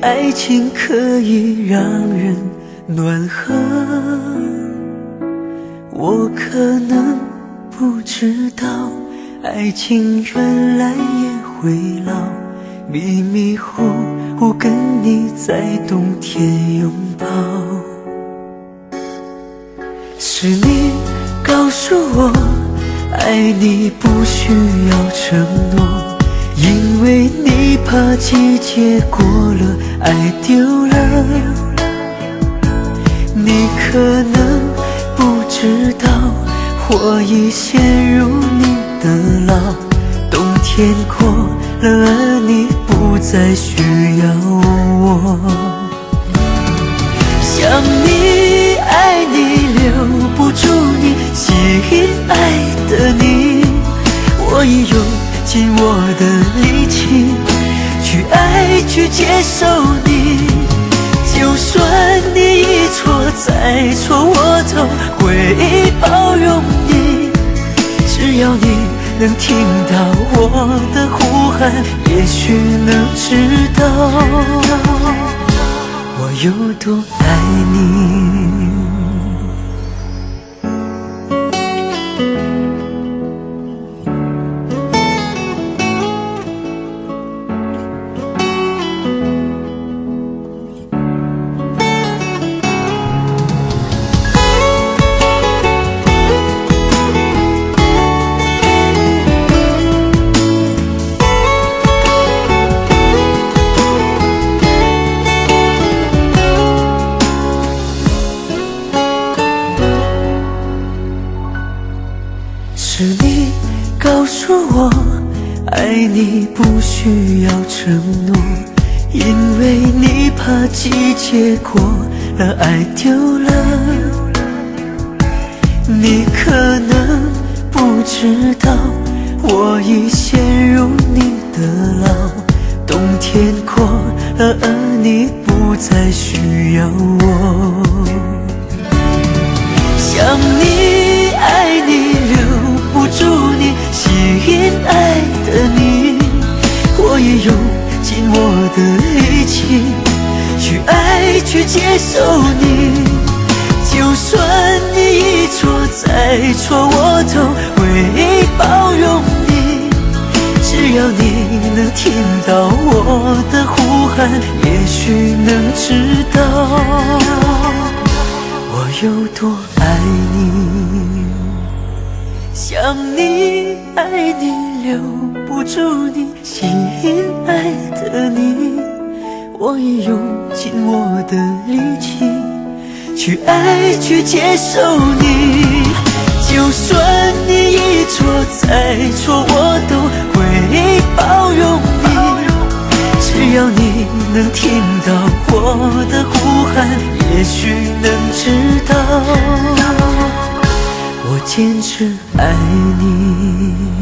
爱情可以让人暖和，我可能不知道，爱情原来也会老，迷迷糊糊跟你在冬天拥抱。是你告诉我，爱你不需要承诺，因为你怕季节过了，爱丢了。你可能不知道，我已陷入你的牢，冬天过了，而你不再需要我。想你爱你留不住你，吸引爱的你，我已用尽我的力气去爱去接受你。就算你一错再错，我都会包容你。只要你能听到我的呼喊，也许能知道我有多爱你。是你告诉我，爱你不需要承诺，因为你怕季节过了，爱丢了。你可能不知道，我已陷入你的牢，冬天过了，而你不再需要我。想你爱你留不住你，吸引爱的你，我也用尽我的力气去爱去接受你。就算你一错再错，我都会包容你。只要你能听到我的呼喊，也许能知道我有多爱你。想你爱你留不住你，吸引爱的你，我已用尽我的力气去爱去接受你。就算你一错再错，我都会包容你。只要你能听到我的呼喊，也许能知道我坚持爱你。